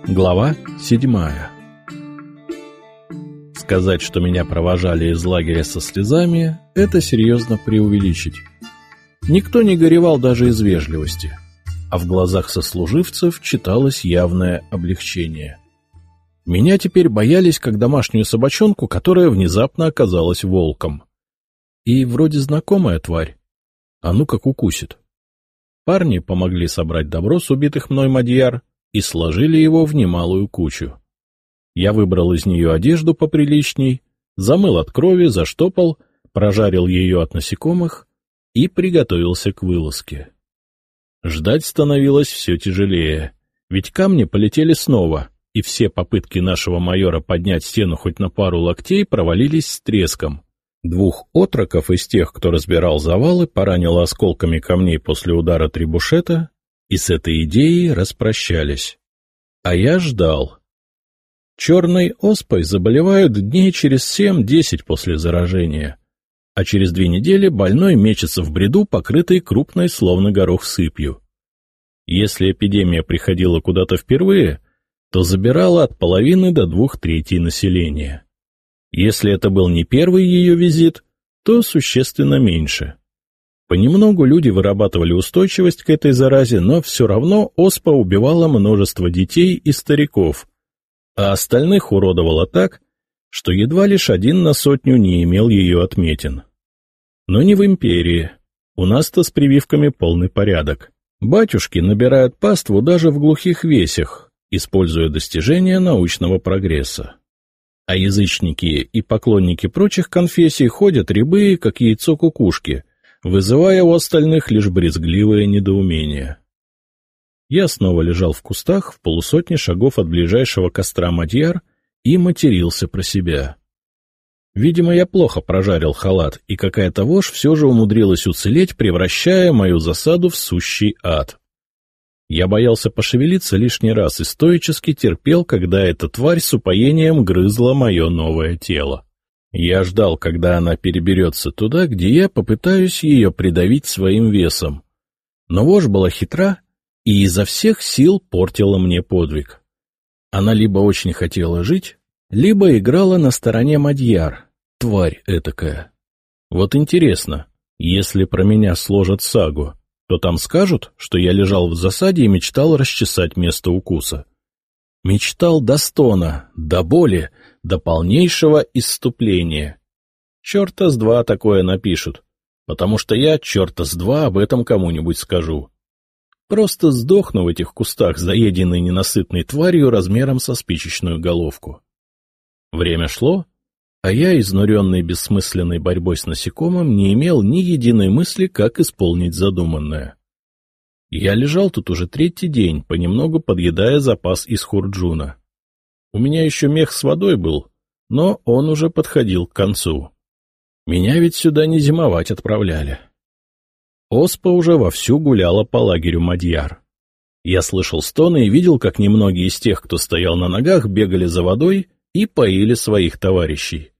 Глава 7. Сказать, что меня провожали из лагеря со слезами, это серьезно преувеличить. Никто не горевал даже из вежливости, а в глазах сослуживцев читалось явное облегчение. Меня теперь боялись как домашнюю собачонку, которая внезапно оказалась волком. И вроде знакомая тварь, а ну как укусит. Парни помогли собрать добро с убитых мной мадьяр и сложили его в немалую кучу. Я выбрал из нее одежду поприличней, замыл от крови, заштопал, прожарил ее от насекомых и приготовился к вылазке. Ждать становилось все тяжелее, ведь камни полетели снова, и все попытки нашего майора поднять стену хоть на пару локтей провалились с треском. 2 отроков из тех, кто разбирал завалы, поранило осколками камней после удара требушета, и с этой идеей распрощались. А я ждал. Черной оспой заболевают дней через 7-10 после заражения, а через 2 недели больной мечется в бреду, покрытый крупной, словно горох, сыпью. Если эпидемия приходила куда-то впервые, то забирала от половины до 2/3 населения. Если это был не первый ее визит, то существенно меньше. Понемногу люди вырабатывали устойчивость к этой заразе, но все равно оспа убивала множество детей и стариков, а остальных уродовала так, что едва лишь 1 на 100 не имел ее отметин. Но не в империи. У нас-то с прививками полный порядок. Батюшки набирают паству даже в глухих весях, используя достижения научного прогресса. А язычники и поклонники прочих конфессий ходят рябые, как яйцо кукушки, вызывая у остальных лишь брезгливое недоумение. Я снова лежал в кустах в 100 шагов от ближайшего костра мадьяр и матерился про себя. Видимо, я плохо прожарил халат, и какая-то вошь все же умудрилась уцелеть, превращая мою засаду в сущий ад. Я боялся пошевелиться лишний раз и стоически терпел, когда эта тварь с упоением грызла мое новое тело. Я ждал, когда она переберется туда, где я попытаюсь ее придавить своим весом. Но вошь была хитра и изо всех сил портила мне подвиг. Она либо очень хотела жить, либо играла на стороне мадьяр, тварь этакая. Вот интересно, если про меня сложат сагу, то там скажут, что я лежал в засаде и мечтал расчесать место укуса. Мечтал до стона, до боли, до полнейшего исступления. Чёрта с два такое напишут, потому что я чёрта с два об этом кому-нибудь скажу. Просто сдохну в этих кустах, заеденной ненасытной тварью размером со спичечную головку. Время шло, а я, изнуренный бессмысленной борьбой с насекомым, не имел ни единой мысли, как исполнить задуманное. Я лежал тут уже 3-й день, понемногу подъедая запас из хурджуна. У меня еще мех с водой был, но он уже подходил к концу. Меня ведь сюда не зимовать отправляли. Оспа уже вовсю гуляла по лагерю мадьяр. Я слышал стоны и видел, как немногие из тех, кто стоял на ногах, бегали за водой и поили своих товарищей.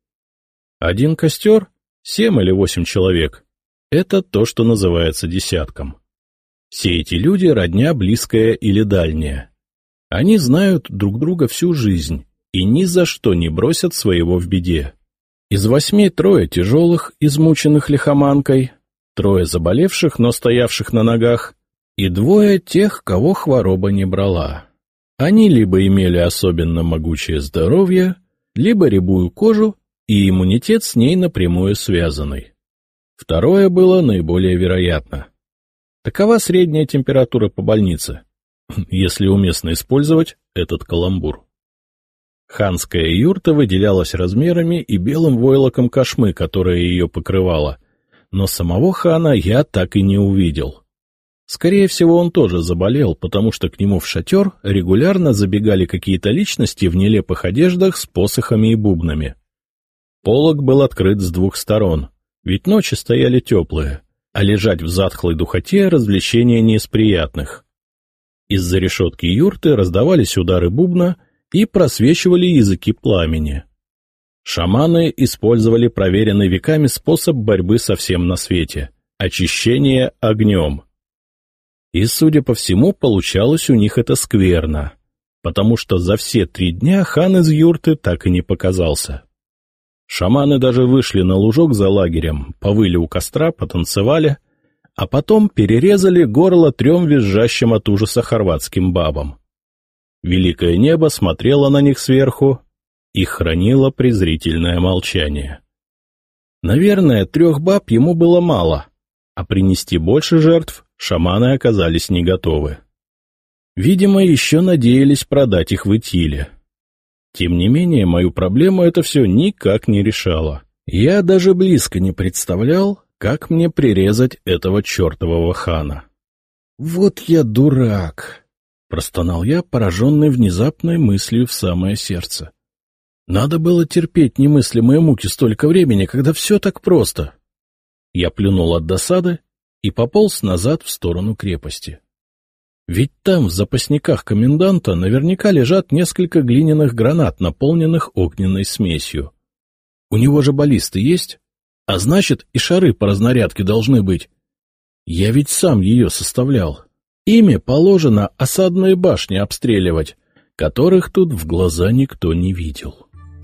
1 костер, 7 или 8 человек — это то, что называется десятком. Все эти люди — родня близкая или дальняя. Они знают друг друга всю жизнь и ни за что не бросят своего в беде. Из 8 3 тяжелых, измученных лихоманкой, 3 заболевших, но стоявших на ногах, и 2 тех, кого хвороба не брала. Они либо имели особенно могучее здоровье, либо рябую кожу и иммунитет с ней напрямую связанный. 2 было наиболее вероятно. Такова средняя температура по больнице, если уместно использовать этот каламбур. Ханская юрта выделялась размерами и белым войлоком кошмы, которая ее покрывала, но самого хана я так и не увидел. Скорее всего, он тоже заболел, потому что к нему в шатер регулярно забегали какие-то личности в нелепых одеждах с посохами и бубнами. Полог был открыт с 2 сторон, ведь ночи стояли теплые, а лежать в затхлой духоте — развлечение не из приятных. Из-за решетки юрты раздавались удары бубна и просвечивали языки пламени. Шаманы использовали проверенный веками способ борьбы со всем на свете — очищение огнем. И, судя по всему, получалось у них это скверно, потому что за все 3 дня хан из юрты так и не показался. Шаманы даже вышли на лужок за лагерем, повыли у костра, потанцевали, а потом перерезали горло 3 визжащим от ужаса хорватским бабам. Великое небо смотрело на них сверху и хранило презрительное молчание. Наверное, 3 баб ему было мало, а принести больше жертв шаманы оказались не готовы. Видимо, еще надеялись продать их в Итиле. Тем не менее, мою проблему это все никак не решало. Я даже близко не представлял, как мне прирезать этого чертового хана. «Вот я дурак!» — простонал я, пораженный внезапной мыслью в самое сердце. «Надо было терпеть немыслимые муки столько времени, когда все так просто». Я плюнул от досады и пополз назад в сторону крепости. Ведь там, в запасниках коменданта, наверняка лежат несколько глиняных гранат, наполненных огненной смесью. У него же баллисты есть? А значит, и шары по разнарядке должны быть. Я ведь сам ее составлял. Ими положено осадные башни обстреливать, которых тут в глаза никто не видел.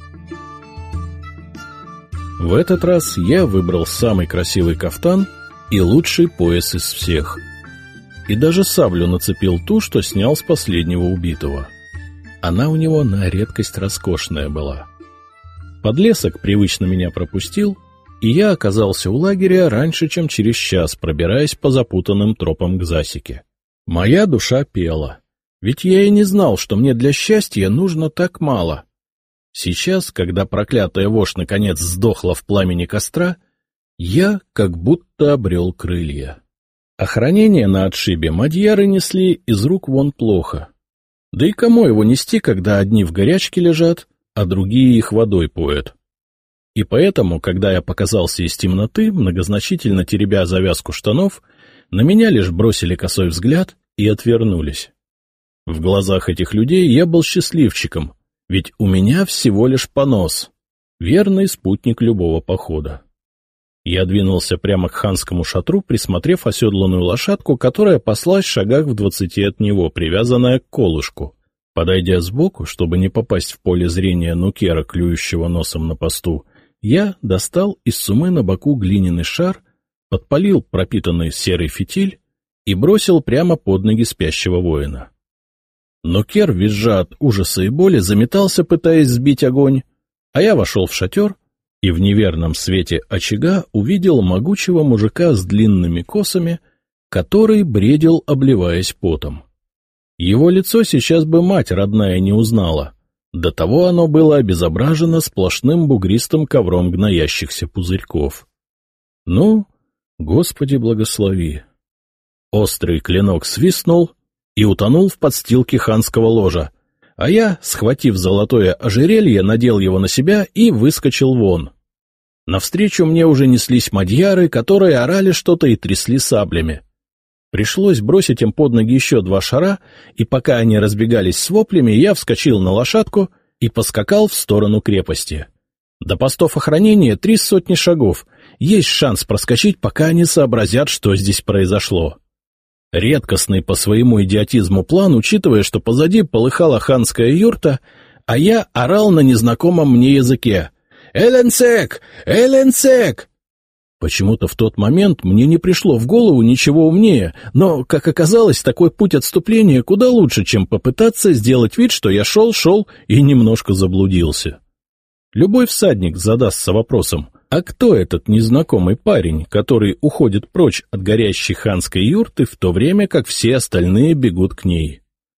В этот раз я выбрал самый красивый кафтан и лучший пояс из всех. И даже саблю нацепил ту, что снял с последнего убитого. Она у него на редкость роскошная была. Подлесок привычно меня пропустил, и я оказался у лагеря раньше, чем через час, пробираясь по запутанным тропам к засеке. Моя душа пела, ведь я и не знал, что мне для счастья нужно так мало. Сейчас, когда проклятая вошь наконец сдохла в пламени костра, я как будто обрел крылья. Охранение на отшибе мадьяры несли из рук вон плохо. Да и кому его нести, когда одни в горячке лежат, а другие их водой поят? И поэтому, когда я показался из темноты, многозначительно теребя завязку штанов, на меня лишь бросили косой взгляд и отвернулись. В глазах этих людей я был счастливчиком, ведь у меня всего лишь понос, верный спутник любого похода. Я двинулся прямо к ханскому шатру, присмотрев оседланную лошадку, которая паслась в шагах в 20 от него, привязанная к колышку. Подойдя сбоку, чтобы не попасть в поле зрения нукера, клюющего носом на посту, я достал из сумы на боку глиняный шар, подпалил пропитанный серый фитиль и бросил прямо под ноги спящего воина. Нукер, визжа от ужаса и боли, заметался, пытаясь сбить огонь, а я вошел в шатер и в неверном свете очага увидел могучего мужика с длинными косами, который бредил, обливаясь потом. Его лицо сейчас бы мать родная не узнала, до того оно было обезображено сплошным бугристым ковром гноящихся пузырьков. Ну, Господи благослови! Острый клинок свистнул и утонул в подстилке ханского ложа, а я, схватив золотое ожерелье, надел его на себя и выскочил вон. Навстречу мне уже неслись мадьяры, которые орали что-то и трясли саблями. Пришлось бросить им под ноги еще 2 шара, и пока они разбегались с воплями, я вскочил на лошадку и поскакал в сторону крепости. До постов охранения 300 шагов, есть шанс проскочить, пока они сообразят, что здесь произошло. Редкостный по своему идиотизму план, учитывая, что позади полыхала ханская юрта, а я орал на незнакомом мне языке. «Эленсек! Эленсек!» Почему-то в тот момент мне не пришло в голову ничего умнее, но, как оказалось, такой путь отступления куда лучше, чем попытаться сделать вид, что я шел и немножко заблудился. Любой всадник задастся вопросом, а кто этот незнакомый парень, который уходит прочь от горящей ханской юрты, в то время как все остальные бегут к ней?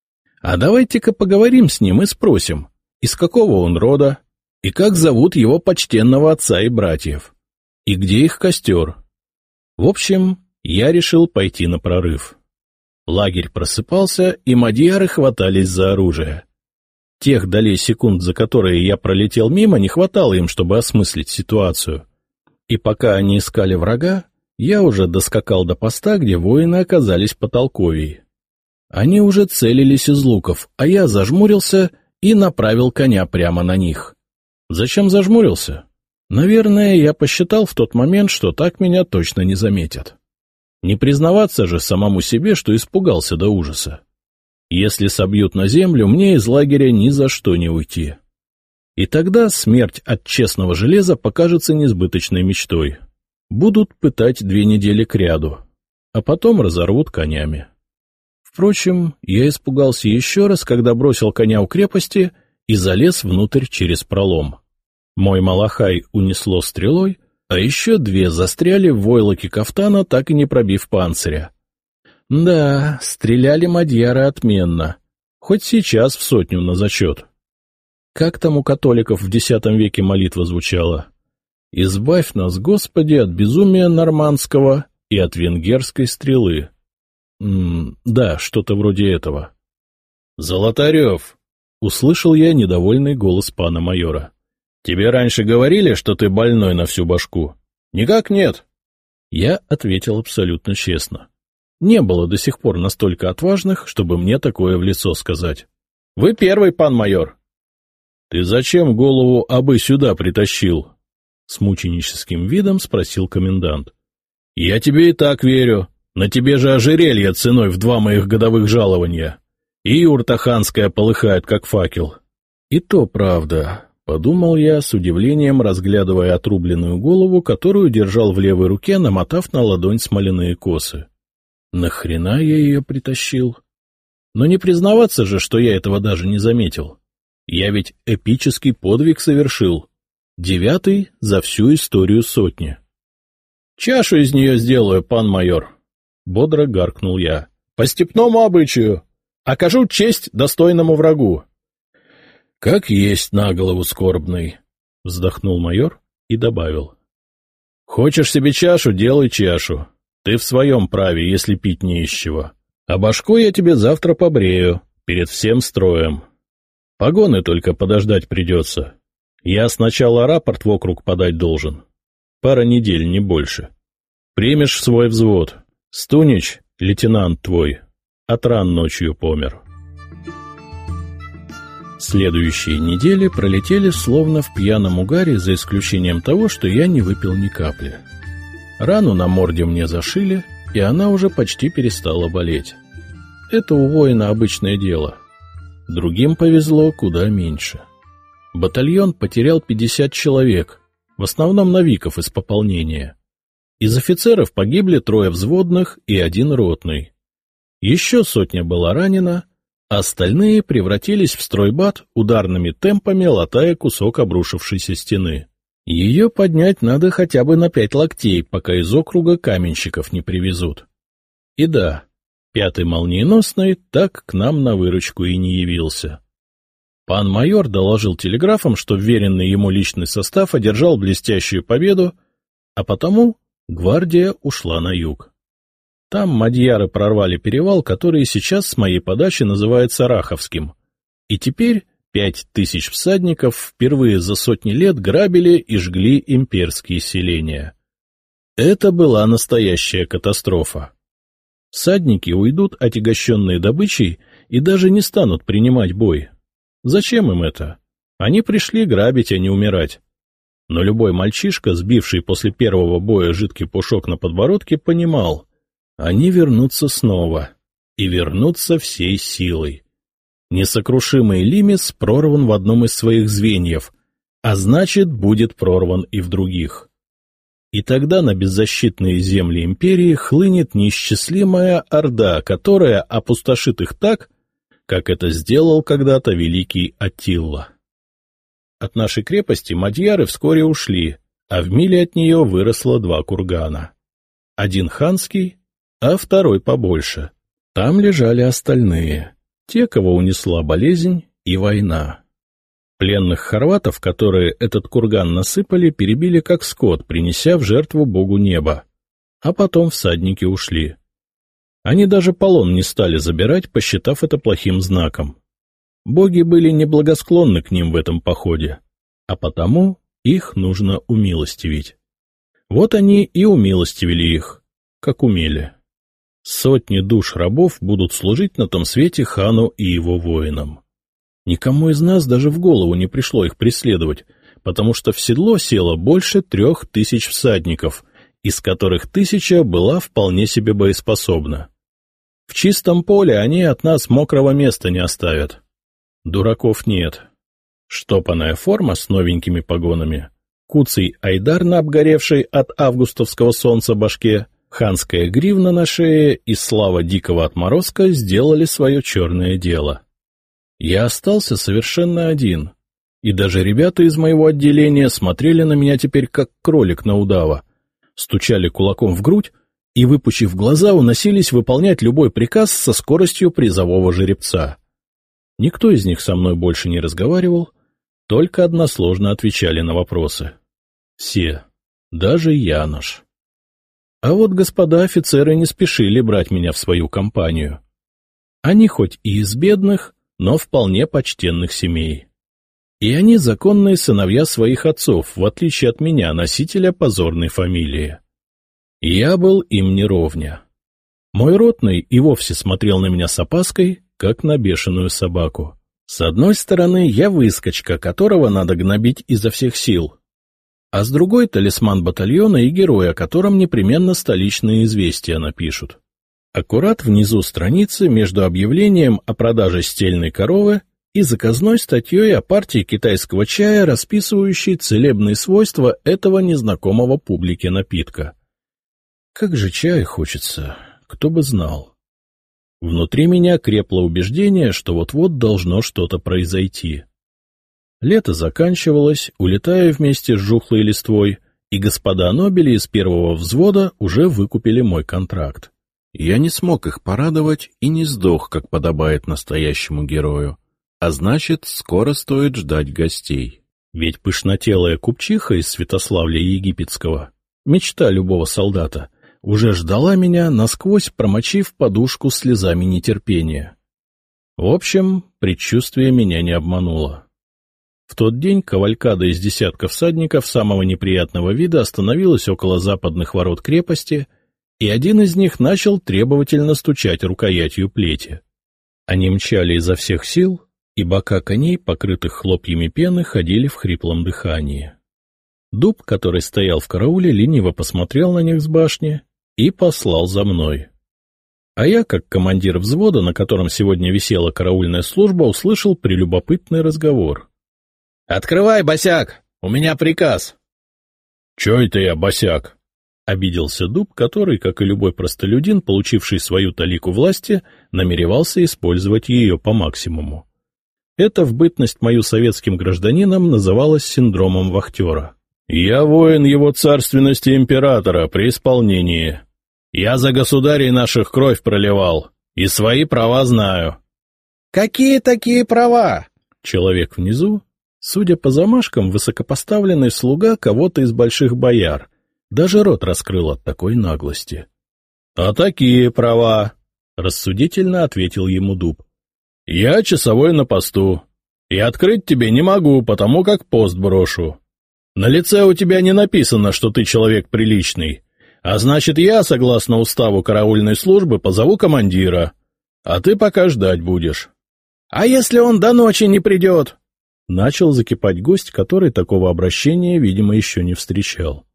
А давайте-ка поговорим с ним и спросим, из какого он рода, и как зовут его почтенного отца и братьев, и где их костер. В общем, я решил пойти на прорыв. Лагерь просыпался, и мадьяры хватались за оружие. Тех долей секунд, за которые я пролетел мимо, не хватало им, чтобы осмыслить ситуацию. И пока они искали врага, я уже доскакал до поста, где воины оказались потолковей. Они уже целились из луков, а я зажмурился и направил коня прямо на них. Зачем зажмурился? Наверное, я посчитал в тот момент, что так меня точно не заметят. Не признаваться же самому себе, что испугался до ужаса. Если собьют на землю, мне из лагеря ни за что не уйти. И тогда смерть от честного железа покажется несбыточной мечтой. Будут пытать 2 недели кряду, а потом разорвут конями. Впрочем, я испугался еще раз, когда бросил коня у крепости и залез внутрь через пролом. Мой малахай унесло стрелой, а еще 2 застряли в войлоке кафтана, так и не пробив панциря. Да, стреляли мадьяры отменно, хоть сейчас в 100 на зачет. Как там у католиков в X веке молитва звучала? «Избавь нас, Господи, от безумия нормандского и от венгерской стрелы». Да, что-то вроде этого. «Золотарев!» — услышал я недовольный голос пана майора. «Тебе раньше говорили, что ты больной на всю башку?» «Никак нет». Я ответил абсолютно честно. Не было до сих пор настолько отважных, чтобы мне такое в лицо сказать. «Вы первый, пан майор». «Ты зачем голову абы сюда притащил?» — с мученическим видом спросил комендант. — Я тебе и так верю. На тебе же ожерелье ценой в 2 моих годовых жалования. И юрта ханская полыхает, как факел. — И то правда, — подумал я с удивлением, разглядывая отрубленную голову, которую держал в левой руке, намотав на ладонь смоляные косы. Нахрена я ее притащил? Но не признаваться же, что я этого даже не заметил. Я ведь эпический подвиг совершил. 9-й за всю историю 100. — Чашу из нее сделаю, пан майор, — бодро гаркнул я. — По степному обычаю. Окажу честь достойному врагу. — Как есть на голову скорбный, — вздохнул майор и добавил. — Хочешь себе чашу — делай чашу. Ты в своем праве, если пить не из чего. А башку я тебе завтра побрею, перед всем строем. Погоны только подождать придется. Я сначала рапорт в округ подать должен. Пара недель, не больше. Примешь свой взвод. Стунич, лейтенант твой, от ран ночью помер. Следующие недели пролетели словно в пьяном угаре, за исключением того, что я не выпил ни капли. Рану на морде мне зашили, и она уже почти перестала болеть. Это у воина обычное дело. Другим повезло куда меньше. Батальон потерял 50 человек, в основном новиков из пополнения. Из офицеров погибли 3 взводных и 1 ротный. Еще 100 была ранена, а остальные превратились в стройбат, ударными темпами латая кусок обрушившейся стены. Ее поднять надо хотя бы на 5 локтей, пока из округа каменщиков не привезут. И да, 5-й молниеносный так к нам на выручку и не явился. Пан майор доложил телеграфом, что вверенный ему личный состав одержал блестящую победу, а потому гвардия ушла на юг. Там мадьяры прорвали перевал, который сейчас с моей подачи называется Раховским, и теперь 5000 всадников впервые за сотни лет грабили и жгли имперские селения. Это была настоящая катастрофа. Всадники уйдут, отягощенные добычей, и даже не станут принимать бой. Зачем им это? Они пришли грабить, а не умирать. Но любой мальчишка, сбивший после первого боя жидкий пушок на подбородке, понимал, они вернутся снова, и вернутся всей силой. Несокрушимый Лимис прорван в одном из своих звеньев, а значит, будет прорван и в других. И тогда на беззащитные земли империи хлынет неисчислимая орда, которая опустошит их так, как это сделал когда-то великий Аттила. От нашей крепости мадьяры вскоре ушли, а в миле от нее выросло 2 кургана. Один ханский, а второй побольше. Там лежали остальные, те, кого унесла болезнь и война. Пленных хорватов, которые этот курган насыпали, перебили как скот, принеся в жертву богу неба. А потом всадники ушли. Они даже полон не стали забирать, посчитав это плохим знаком. Боги были неблагосклонны к ним в этом походе, а потому их нужно умилостивить. Вот они и умилостивили их, как умели. 100 душ рабов будут служить на том свете хану и его воинам. Никому из нас даже в голову не пришло их преследовать, потому что в седло село больше 3000 всадников, из которых 1000 была вполне себе боеспособна. В чистом поле они от нас мокрого места не оставят. Дураков нет. Штопанная форма с новенькими погонами, куцый айдар на обгоревшей от августовского солнца башке, ханская гривна на шее и слава дикого отморозка сделали свое черное дело. Я остался совершенно один, и даже ребята из моего отделения смотрели на меня теперь как кролик на удава, стучали кулаком в грудь и, выпучив глаза, уносились выполнять любой приказ со скоростью призового жеребца. Никто из них со мной больше не разговаривал, только односложно отвечали на вопросы. Все, даже Янош. А вот господа офицеры не спешили брать меня в свою компанию. Они хоть и из бедных, но вполне почтенных семей. И они законные сыновья своих отцов, в отличие от меня, носителя позорной фамилии. Я был им не ровня. Мой ротный и вовсе смотрел на меня с опаской, как на бешеную собаку. С одной стороны, я выскочка, которого надо гнобить изо всех сил, а с другой — талисман батальона и герой, о котором непременно столичные известия напишут. Аккурат внизу страницы между объявлением о продаже стельной коровы и заказной статьей о партии китайского чая, расписывающей целебные свойства этого незнакомого публике напитка. Как же чая хочется, кто бы знал. Внутри меня крепло убеждение, что вот-вот должно что-то произойти. Лето заканчивалось, улетая вместе с жухлой листвой, и господа Нобели из первого взвода уже выкупили мой контракт. Я не смог их порадовать и не сдох, как подобает настоящему герою, а значит, скоро стоит ждать гостей. Ведь пышнотелая купчиха из Святославля Египетского, мечта любого солдата, уже ждала меня, насквозь промочив подушку слезами нетерпения. В общем, предчувствие меня не обмануло. В тот день кавалькада из десятка всадников самого неприятного вида остановилась около западных ворот крепости, и один из них начал требовательно стучать рукоятью плети. Они мчали изо всех сил, и бока коней, покрытых хлопьями пены, ходили в хриплом дыхании. Дуб, который стоял в карауле, лениво посмотрел на них с башни и послал за мной. А я, как командир взвода, на котором сегодня висела караульная служба, услышал прелюбопытный разговор. — Открывай, босяк! У меня приказ! — Чё это я, босяк? — обиделся Дуб, который, как и любой простолюдин, получивший свою талику власти, намеревался использовать ее по максимуму. Это в бытность мою советским гражданином называлось синдромом вахтера. — Я воин его царственности императора при исполнении. Я за государей наших кровь проливал, и свои права знаю. — Какие такие права? Человек внизу, судя по замашкам, высокопоставленный слуга кого-то из больших бояр, даже рот раскрыл от такой наглости. — А такие права, — рассудительно ответил ему Дуб. — Я часовой на посту, и открыть тебе не могу, потому как пост брошу. На лице у тебя не написано, что ты человек приличный, а значит, я, согласно уставу караульной службы, позову командира, а ты пока ждать будешь. — А если он до ночи не придет? Начал закипать гость, который такого обращения, видимо, еще не встречал.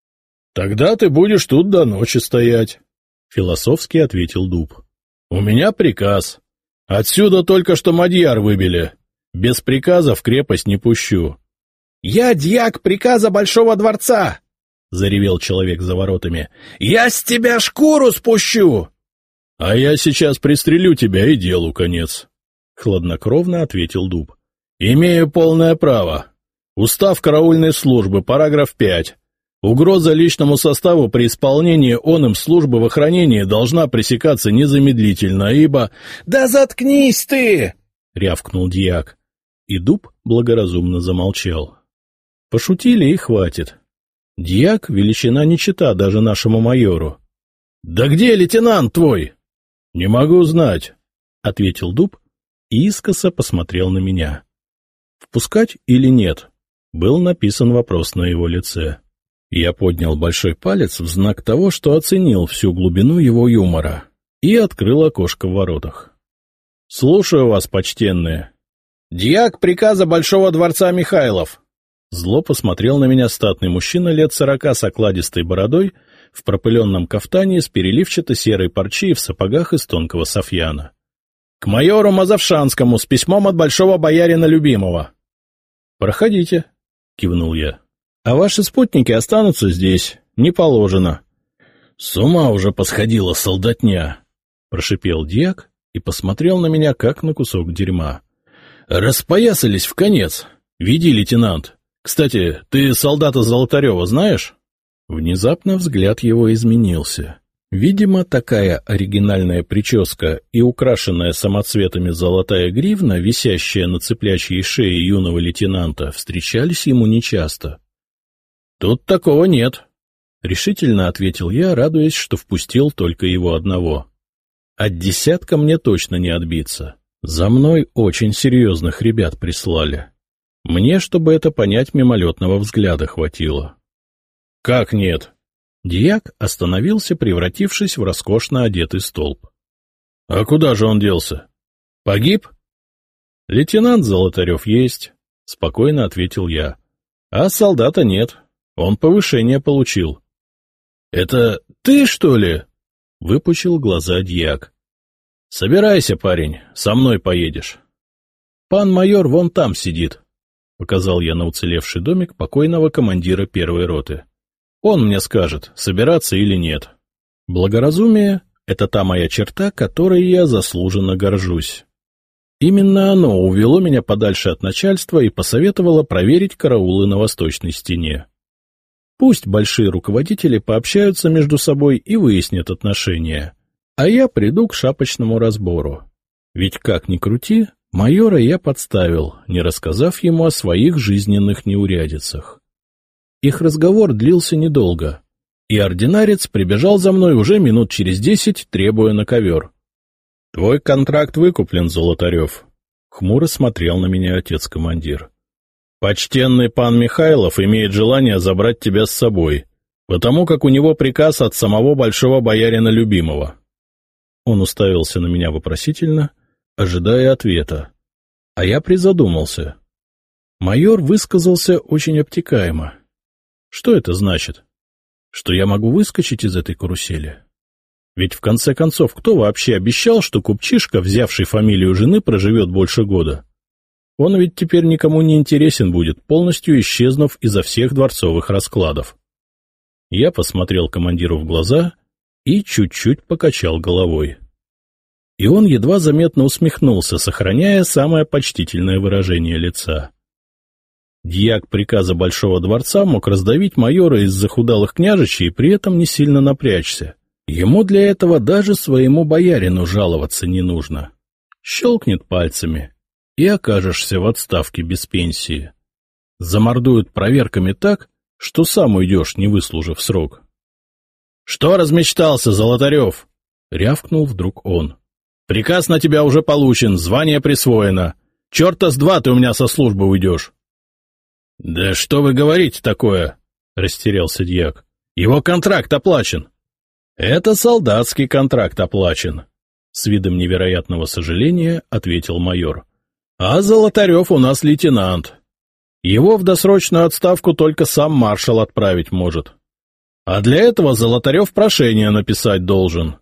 — Тогда ты будешь тут до ночи стоять, — философски ответил Дуб. — У меня приказ. Отсюда только что мадьяр выбили. Без приказа в крепость не пущу. — Я дьяк приказа Большого дворца! — заревел человек за воротами. — Я с тебя шкуру спущу! — А я сейчас пристрелю тебя, и делу конец, — хладнокровно ответил Дуб. — Имею полное право. Устав караульной службы, параграф 5. Угроза личному составу при исполнении оным службы в охранении должна пресекаться незамедлительно, ибо... — Да заткнись ты! — рявкнул дьяк. И Дуб благоразумно замолчал. Пошутили и хватит. Дьяк — величина не чета даже нашему майору. — Да где лейтенант твой? — Не могу знать, — ответил Дуб и искоса посмотрел на меня. Впускать или нет? Был написан вопрос на его лице. Я поднял большой палец в знак того, что оценил всю глубину его юмора, и открыл окошко в воротах. — Слушаю вас, почтенные. — Дьяк приказа Большого дворца Михайлов. Зло посмотрел на меня статный мужчина лет 40 с окладистой бородой, в пропыленном кафтане из переливчато-серой парчи и в сапогах из тонкого софьяна. — К майору Мазовшанскому с письмом от большого боярина любимого. — Проходите, — кивнул я. — А ваши спутники останутся здесь, не положено. — С ума уже посходила солдатня, — прошипел дьяк и посмотрел на меня, как на кусок дерьма. — Распоясались в конец. Веди, лейтенант. Кстати, ты солдата Золотарева знаешь? Внезапно взгляд его изменился. Видимо, такая оригинальная прическа и украшенная самоцветами золотая гривна, висящая на цыплячьей шее юного лейтенанта, встречались ему нечасто. — Тут такого нет, — решительно ответил я, радуясь, что впустил только его одного. От десятка мне точно не отбиться. За мной очень серьезных ребят прислали. Мне, чтобы это понять, мимолетного взгляда хватило. — Как нет? Дьяк остановился, превратившись в роскошно одетый столб. — А куда же он делся? Погиб? — Лейтенант Золотарев есть, — спокойно ответил я. — А солдата нет. Он повышение получил. — Это ты, что ли? — выпучил глаза дьяк. — Собирайся, парень, со мной поедешь. — Пан майор вон там сидит, — показал я на уцелевший домик покойного командира первой роты. Он мне скажет, собираться или нет. Благоразумие — это та моя черта, которой я заслуженно горжусь. Именно оно увело меня подальше от начальства и посоветовало проверить караулы на восточной стене. Пусть большие руководители пообщаются между собой и выяснят отношения, а я приду к шапочному разбору. Ведь как ни крути, майора я подставил, не рассказав ему о своих жизненных неурядицах. Их разговор длился недолго, и ординарец прибежал за мной уже минут через 10, требуя на ковер. — Твой контракт выкуплен, Золотарев, — хмуро смотрел на меня отец-командир. — Почтенный пан Михайлов имеет желание забрать тебя с собой, потому как у него приказ от самого большого боярина любимого. Он уставился на меня вопросительно, ожидая ответа, а я призадумался. Майор высказался очень обтекаемо. Что это значит? Что я могу выскочить из этой карусели? Ведь в конце концов, кто вообще обещал, что купчишка, взявший фамилию жены, проживет больше года? Он ведь теперь никому не интересен будет, полностью исчезнув изо всех дворцовых раскладов. Я посмотрел командиру в глаза и чуть-чуть покачал головой. И он едва заметно усмехнулся, сохраняя самое почтительное выражение лица. Дьяк приказа Большого дворца мог раздавить майора из захудалых княжичей и при этом не сильно напрячься. Ему для этого даже своему боярину жаловаться не нужно. Щелкнет пальцами, и окажешься в отставке без пенсии. Замордуют проверками так, что сам уйдешь, не выслужив срок. — Что размечтался, Золотарев? — рявкнул вдруг он. — Приказ на тебя уже получен, звание присвоено. Черта с два ты у меня со службы уйдешь. — Да что вы говорите такое? — растерялся дьяк. — Его контракт оплачен. — Это солдатский контракт оплачен, — с видом невероятного сожаления ответил майор. — А Золотарев у нас лейтенант. Его в досрочную отставку только сам маршал отправить может. А для этого Золотарев прошение написать должен.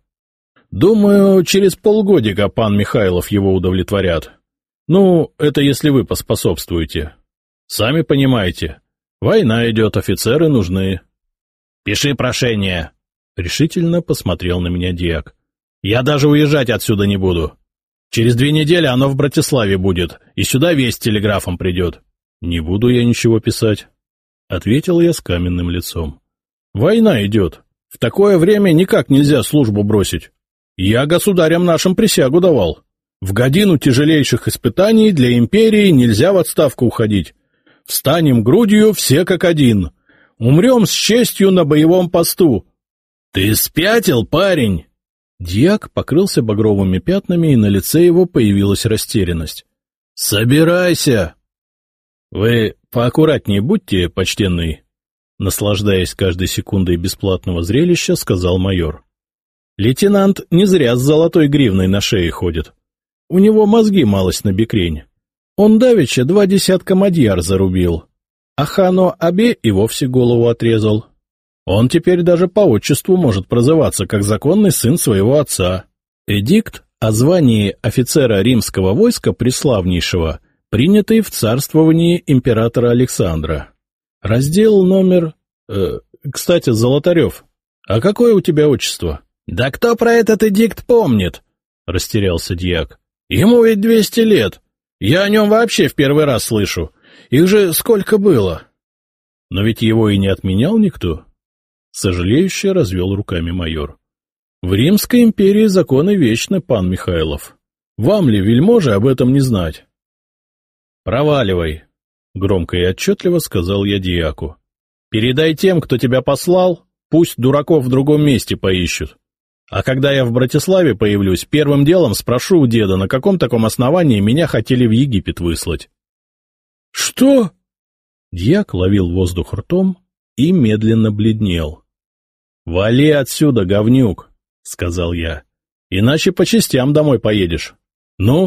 Думаю, через полгодика пан Михайлов его удовлетворят. Ну, это если вы поспособствуете. Сами понимаете, война идет, офицеры нужны. — Пиши прошение, — решительно посмотрел на меня дьяк. — Я даже уезжать отсюда не буду. Через 2 недели оно в Братиславе будет, и сюда весть телеграфом придет. — Не буду я ничего писать, — ответил я с каменным лицом. — Война идет. В такое время никак нельзя службу бросить. Я государям нашим присягу давал. В годину тяжелейших испытаний для империи нельзя в отставку уходить. Встанем грудью все как один. Умрем с честью на боевом посту. — Ты спятил, парень? Дьяк покрылся багровыми пятнами, и на лице его появилась растерянность. — Собирайся! — Вы поаккуратнее будьте, почтенный, — наслаждаясь каждой секундой бесплатного зрелища, сказал майор. — Лейтенант не зря с золотой гривной на шее ходит. У него мозги малость набекрень. Он давеча 20 мадьяр зарубил, а хану Абе и вовсе голову отрезал. Он теперь даже по отчеству может прозываться как законный сын своего отца. Эдикт о звании офицера римского войска преславнейшего, принятый в царствовании императора Александра. Раздел номер... Кстати, Золотарев, а какое у тебя отчество? — Да кто про этот эдикт помнит? — растерялся дьяк. — Ему ведь 200 лет. Я о нем вообще в первый раз слышу. Их же сколько было? — Но ведь его и не отменял никто. Сожалеюще развел руками майор. — В Римской империи законы вечны, пан Михайлов. Вам ли, вельможи, об этом не знать? — Проваливай, — громко и отчетливо сказал я дьяку. — Передай тем, кто тебя послал, пусть дураков в другом месте поищут. А когда я в Братиславе появлюсь, первым делом спрошу у деда, на каком таком основании меня хотели в Египет выслать. — Что? Дьяк ловил воздух ртом и медленно бледнел. — Вали отсюда, говнюк, — сказал я, — иначе по частям домой поедешь. Ну?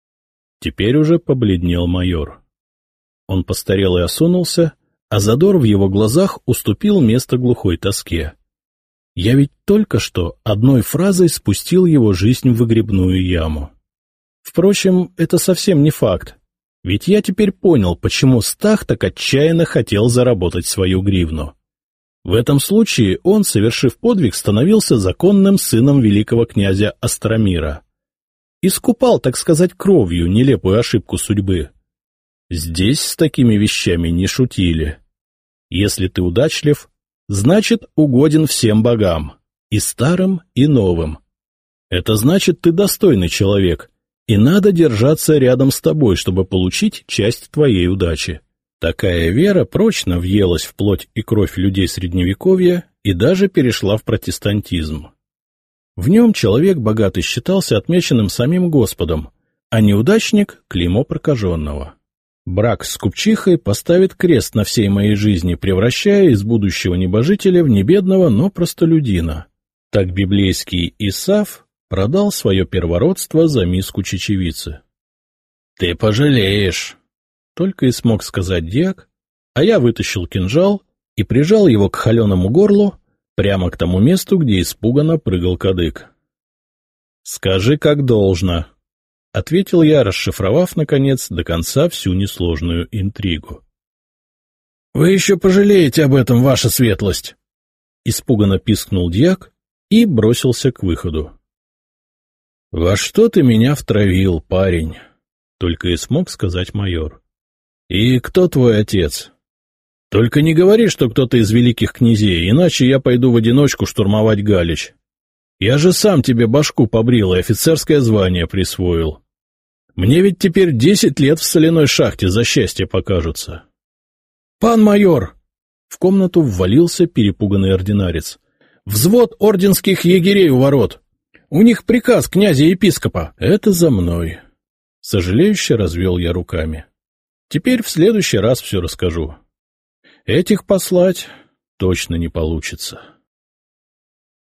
Теперь уже побледнел майор. Он постарел и осунулся, а задор в его глазах уступил место глухой тоске. Я ведь только что одной фразой спустил его жизнь в выгребную яму. Впрочем, это совсем не факт, ведь я теперь понял, почему Стах так отчаянно хотел заработать свою гривну. В этом случае он, совершив подвиг, становился законным сыном великого князя Остромира. Искупал, так сказать, кровью нелепую ошибку судьбы. Здесь с такими вещами не шутили. Если ты удачлив, значит, угоден всем богам, и старым, и новым. Это значит, ты достойный человек, и надо держаться рядом с тобой, чтобы получить часть твоей удачи. Такая вера прочно въелась в плоть и кровь людей Средневековья и даже перешла в протестантизм. В нем человек богатый считался отмеченным самим Господом, а неудачник — клеймо прокаженного. Брак с купчихой поставит крест на всей моей жизни, превращая из будущего небожителя в небедного, но простолюдина. Так библейский Исав продал свое первородство за миску чечевицы. — Ты пожалеешь! — только и смог сказать дьяк, а я вытащил кинжал и прижал его к холеному горлу прямо к тому месту, где испуганно прыгал кадык. — Скажи, как должно! — ответил я, расшифровав, наконец, до конца всю несложную интригу. — Вы еще пожалеете об этом, ваша светлость! — испуганно пискнул дьяк и бросился к выходу. — Во что ты меня втравил, парень? — только и смог сказать майор. — И кто твой отец? Только не говори, что кто-то из великих князей, иначе я пойду в одиночку штурмовать Галич. Я же сам тебе башку побрил и офицерское звание присвоил. Мне ведь теперь 10 лет в соляной шахте за счастье покажутся. — Пан майор! — в комнату ввалился перепуганный ординарец. — Взвод орденских егерей у ворот! У них приказ князя-епископа. — Это за мной. Сожалеюще развел я руками. Теперь в следующий раз все расскажу. Этих послать точно не получится.